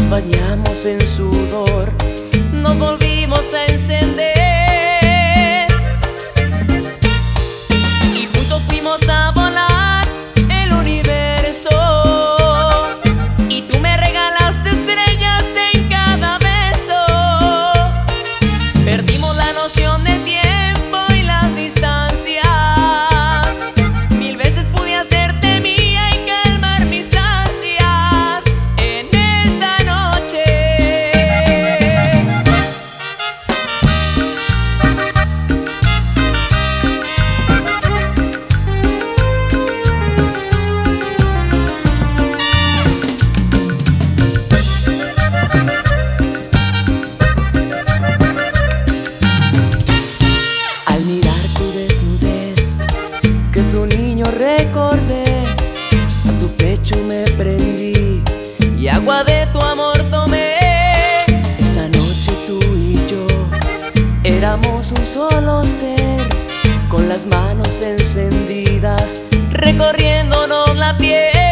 bañamos en sudor, nos volvimos a encender y juntos fuimos a volar el universo. Y tú me regalaste estrellas en cada beso. Perdimos la noción del tiempo y las distancias. Mil veces pude hacerte mía y calmar mis ansias en esa noche. Al mirar tu desnudez, que fui un niño recordé, a tu pecho me prendí y agua de tu amor tomé. Esa noche tú y yo éramos un solo ser, con las manos encendidas, recorriéndonos la piel.